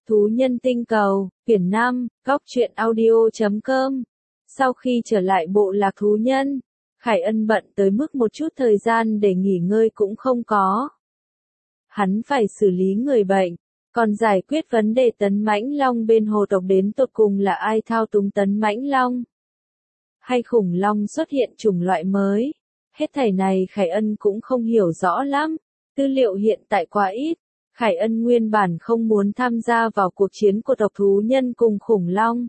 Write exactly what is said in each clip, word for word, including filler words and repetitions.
Thú nhân tinh cầu, quyển năm, góc truyện audio chấm com. Sau khi trở lại bộ lạc thú nhân, Khải Ân bận tới mức một chút thời gian để nghỉ ngơi cũng không có. Hắn phải xử lý người bệnh, còn giải quyết vấn đề tấn mãnh long bên hồ tộc đến tột cùng là ai thao túng tấn mãnh long. Hay khủng long xuất hiện chủng loại mới. Hết thảy này Khải Ân cũng không hiểu rõ lắm, tư liệu hiện tại quá ít. Khải Ân nguyên bản không muốn tham gia vào cuộc chiến của tộc thú nhân cùng khủng long.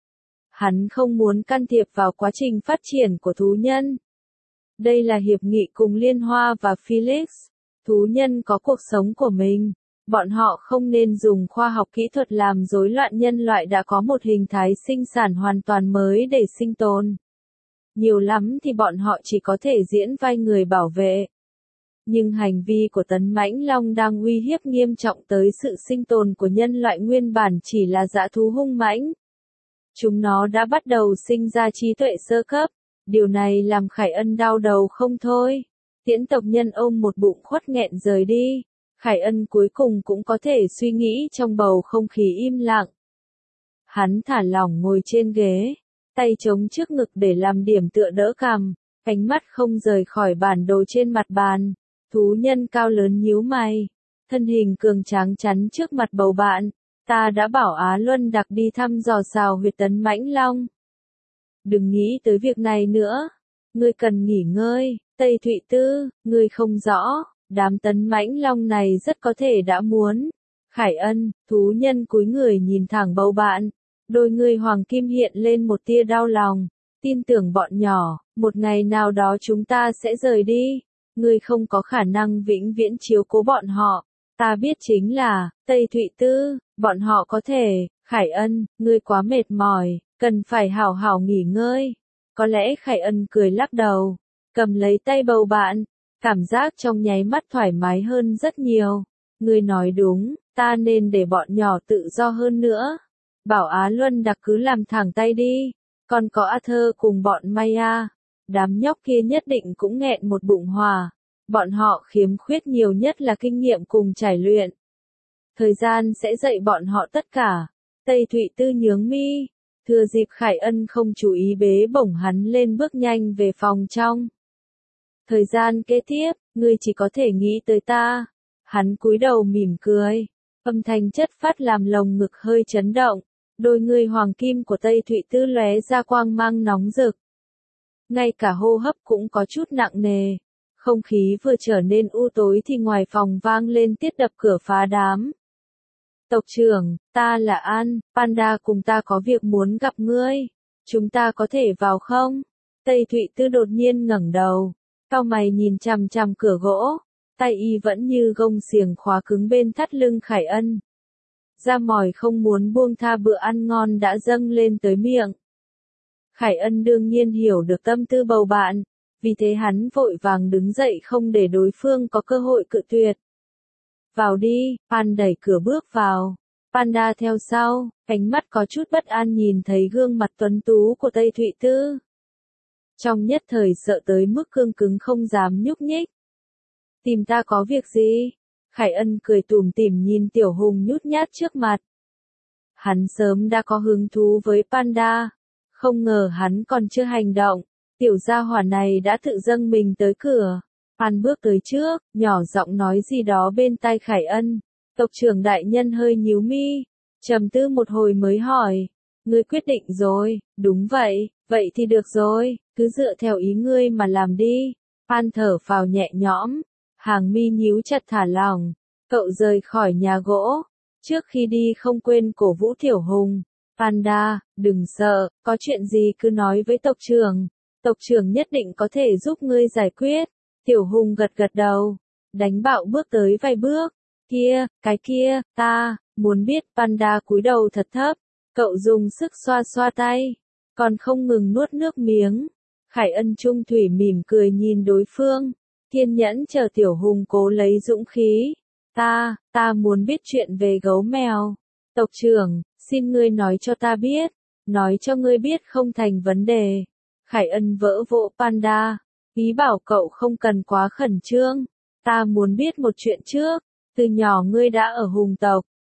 Hắn không muốn can thiệp vào quá trình phát triển của thú nhân. Đây là hiệp nghị cùng Liên Hoa và Felix. Thú nhân có cuộc sống của mình. Bọn họ không nên dùng khoa học kỹ thuật làm rối loạn nhân loại đã có một hình thái sinh sản hoàn toàn mới để sinh tồn. Nhiều lắm thì bọn họ chỉ có thể diễn vai người bảo vệ. Nhưng hành vi của tấn mãnh long đang uy hiếp nghiêm trọng tới sự sinh tồn của nhân loại nguyên bản chỉ là dã thú hung mãnh. Chúng nó đã bắt đầu sinh ra trí tuệ sơ cấp. Điều này làm Khải Ân đau đầu không thôi. Tiễn tộc nhân ôm một bụng khuất nghẹn rời đi. Khải Ân cuối cùng cũng có thể suy nghĩ trong bầu không khí im lặng. Hắn thả lỏng ngồi trên ghế, tay chống trước ngực để làm điểm tựa đỡ cằm, ánh mắt không rời khỏi bản đồ trên mặt bàn. Thú nhân cao lớn nhíu mày, thân hình cường tráng chắn trước mặt bầu bạn. Ta đã bảo Á Luân đặc đi thăm dò xào huyệt tấn mãnh long. Đừng nghĩ tới việc này nữa. Ngươi cần nghỉ ngơi. Tây Thụy Tư, ngươi không rõ. Đám tấn mãnh long này rất có thể đã muốn. Khải Ân, thú nhân cúi người nhìn thẳng bầu bạn. Đôi người hoàng kim hiện lên một tia đau lòng. Tin tưởng bọn nhỏ, một ngày nào đó chúng ta sẽ rời đi. Ngươi không có khả năng vĩnh viễn chiếu cố bọn họ. Ta biết chính là, Tây Thụy Tư, bọn họ có thể. Khải Ân, ngươi quá mệt mỏi, cần phải hảo hảo nghỉ ngơi. Có lẽ Khải Ân cười lắc đầu, cầm lấy tay bầu bạn. Cảm giác trong nháy mắt thoải mái hơn rất nhiều. Ngươi nói đúng, ta nên để bọn nhỏ tự do hơn nữa. Bảo Á Luân đặc cứ làm thẳng tay đi. Còn có Arthur cùng bọn Maya. Đám nhóc kia nhất định cũng nghẹn một bụng hỏa. Bọn họ khiếm khuyết nhiều nhất là kinh nghiệm cùng trải luyện. Thời gian sẽ dạy bọn họ tất cả. Tây Thụy Tư nhướng mi. Thừa dịp Khải Ân không chú ý bế bổng hắn lên bước nhanh về phòng trong. Thời gian kế tiếp, ngươi chỉ có thể nghĩ tới ta. Hắn cúi đầu mỉm cười. Âm thanh chất phát làm lồng ngực hơi chấn động. Đôi ngươi hoàng kim của Tây Thụy Tư lóe ra quang mang nóng rực. Ngay cả hô hấp cũng có chút nặng nề. Không khí vừa trở nên u tối thì ngoài phòng vang lên tiết đập cửa phá đám. Tộc trưởng, ta là An, Panda cùng ta có việc muốn gặp ngươi. Chúng ta có thể vào không? Tây Thụy Tư đột nhiên ngẩng đầu. Cau mày nhìn chằm chằm cửa gỗ. Tay y vẫn như gông xiềng khóa cứng bên thắt lưng Khải Ân. Da mỏi không muốn buông tha bữa ăn ngon đã dâng lên tới miệng. Khải Ân đương nhiên hiểu được tâm tư bầu bạn. Vì thế hắn vội vàng đứng dậy không để đối phương có cơ hội cự tuyệt. Vào đi, Pan đẩy cửa bước vào. Panda theo sau, ánh mắt có chút bất an nhìn thấy gương mặt tuấn tú của Tây Thụy Tư. Trong nhất thời sợ tới mức cương cứng không dám nhúc nhích. Tìm ta có việc gì? Khải Ân cười tủm tỉm nhìn Tiểu Hùng nhút nhát trước mặt. Hắn sớm đã có hứng thú với Panda. Không ngờ hắn còn chưa hành động. Tiểu gia hỏa này đã tự dâng mình tới cửa. Pan bước tới trước, nhỏ giọng nói gì đó bên tai Khải Ân. Tộc trưởng đại nhân hơi nhíu mi. Trầm tư một hồi mới hỏi. Ngươi quyết định rồi, đúng vậy, vậy thì được rồi, cứ dựa theo ý ngươi mà làm đi. Pan thở phào nhẹ nhõm. Hàng mi nhíu chặt thả lỏng. Cậu rời khỏi nhà gỗ. Trước khi đi không quên cổ vũ Tiểu Hùng. Panda, đừng sợ, có chuyện gì cứ nói với tộc trưởng. Tộc trưởng nhất định có thể giúp ngươi giải quyết. Tiểu Hùng gật gật đầu. Đánh bạo bước tới vài bước. Kia, cái kia, ta, muốn biết. Panda cúi đầu thật thấp. Cậu dùng sức xoa xoa tay. Còn không ngừng nuốt nước miếng. Khải Ân trung thủy mỉm cười nhìn đối phương. Kiên nhẫn chờ Tiểu Hùng cố lấy dũng khí. Ta, ta muốn biết chuyện về gấu mèo. Tộc trưởng, xin ngươi nói cho ta biết. Nói cho ngươi biết không thành vấn đề. Khải Ân vỡ vỗ Panda. Ý bảo cậu không cần quá khẩn trương. Ta muốn biết một chuyện trước. Từ nhỏ ngươi đã ở hùng tộc.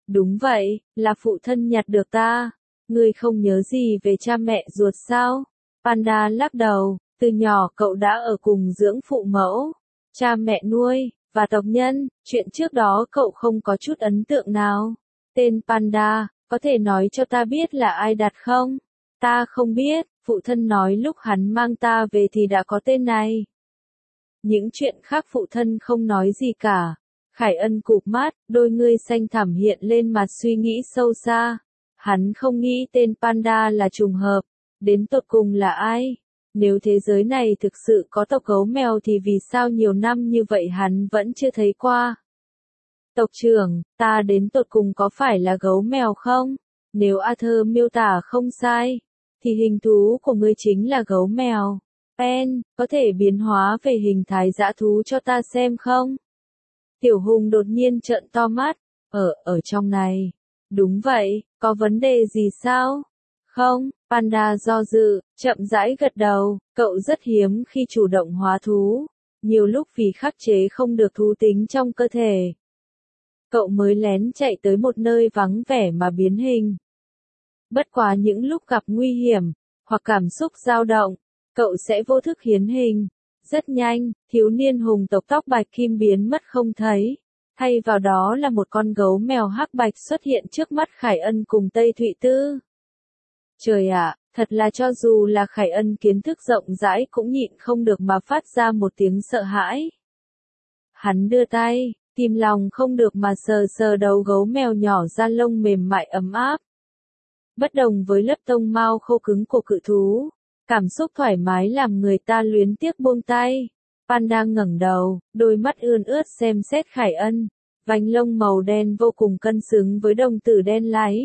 Đúng vậy, là phụ thân nhặt được ta. Ngươi không nhớ gì về cha mẹ ruột sao? Panda lắc đầu, từ nhỏ cậu đã ở cùng dưỡng phụ mẫu, cha mẹ nuôi, và tộc nhân, chuyện trước đó cậu không có chút ấn tượng nào. Tên Panda, có thể nói cho ta biết là ai đặt không? Ta không biết, phụ thân nói lúc hắn mang ta về thì đã có tên này. Những chuyện khác phụ thân không nói gì cả. Khải Ân cụp mắt, đôi ngươi xanh thẳm hiện lên mặt suy nghĩ sâu xa. Hắn không nghĩ tên Panda là trùng hợp. Đến tột cùng là ai? Nếu thế giới này thực sự có tộc gấu mèo thì vì sao nhiều năm như vậy hắn vẫn chưa thấy qua? Tộc trưởng, ta đến tột cùng có phải là gấu mèo không? Nếu Arthur miêu tả không sai, thì hình thú của ngươi chính là gấu mèo. Pen, có thể biến hóa về hình thái dã thú cho ta xem không? Tiểu Hùng đột nhiên trợn to mắt. Ở, ở trong này. Đúng vậy, có vấn đề gì sao? Không, Panda do dự, chậm rãi gật đầu, cậu rất hiếm khi chủ động hóa thú. Nhiều lúc vì khắc chế không được thú tính trong cơ thể. Cậu mới lén chạy tới một nơi vắng vẻ mà biến hình. Bất quá những lúc gặp nguy hiểm, hoặc cảm xúc dao động, cậu sẽ vô thức hiến hình. Rất nhanh, thiếu niên hùng tộc tóc bạch kim biến mất không thấy. Thay vào đó là một con gấu mèo hắc bạch xuất hiện trước mắt Khải Ân cùng Tây Thụy Tư. Trời ạ, thật là cho dù là Khải Ân kiến thức rộng rãi cũng nhịn không được mà phát ra một tiếng sợ hãi. Hắn đưa tay, kìm lòng không được mà sờ sờ đầu gấu mèo nhỏ da lông mềm mại ấm áp. Bất đồng với lớp tông mao khô cứng của cự thú, cảm xúc thoải mái làm người ta luyến tiếc buông tay. Panda ngẩng đầu, đôi mắt ươn ướt xem xét Khải Ân, vành lông màu đen vô cùng cân xứng với đồng tử đen láy.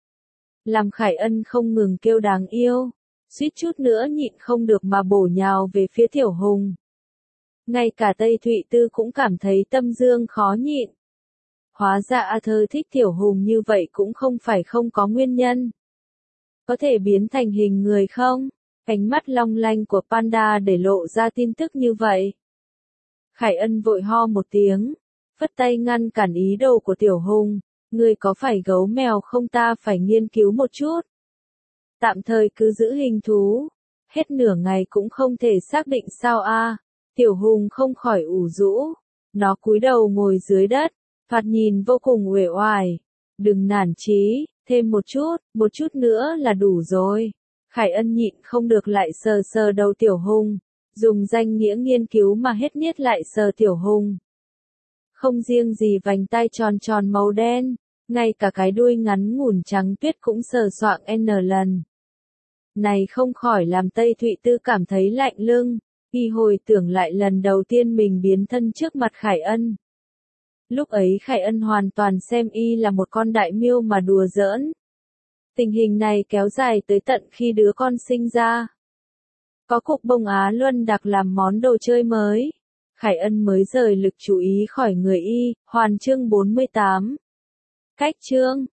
Làm Khải Ân không ngừng kêu đáng yêu, suýt chút nữa nhịn không được mà bổ nhào về phía Tiểu Hùng. Ngay cả Tây Thụy Tư cũng cảm thấy tâm dương khó nhịn. Hóa ra Arthur thích Tiểu Hùng như vậy cũng không phải không có nguyên nhân. Có thể biến thành hình người không? Ánh mắt long lanh của Panda để lộ ra tin tức như vậy. Khải Ân vội ho một tiếng, phất tay ngăn cản ý đồ của Tiểu Hùng. Ngươi có phải gấu mèo không, ta phải nghiên cứu một chút. Tạm thời cứ giữ hình thú. Hết nửa ngày cũng không thể xác định sao a. À. Tiểu Hùng không khỏi ủ rũ. Nó cúi đầu ngồi dưới đất, thoạt nhìn vô cùng uể oải. Đừng nản chí, thêm một chút, một chút nữa là đủ rồi. Khải Ân nhịn không được lại sờ sờ đầu Tiểu Hùng, dùng danh nghĩa nghiên cứu mà hết niết lại sờ Tiểu Hùng. Không riêng gì vành tai tròn tròn màu đen, ngay cả cái đuôi ngắn ngủn trắng tuyết cũng sờ soạng n lần. Này không khỏi làm Tây Thụy Tư cảm thấy lạnh lưng, y hồi tưởng lại lần đầu tiên mình biến thân trước mặt Khải Ân. Lúc ấy Khải Ân hoàn toàn xem y là một con đại miêu mà đùa giỡn. Tình hình này kéo dài tới tận khi đứa con sinh ra. Có cục bông Á Luân đặc làm món đồ chơi mới. Khải Ân mới rời lực chú ý khỏi người y, hoàn chương bốn mươi tám. Cách chương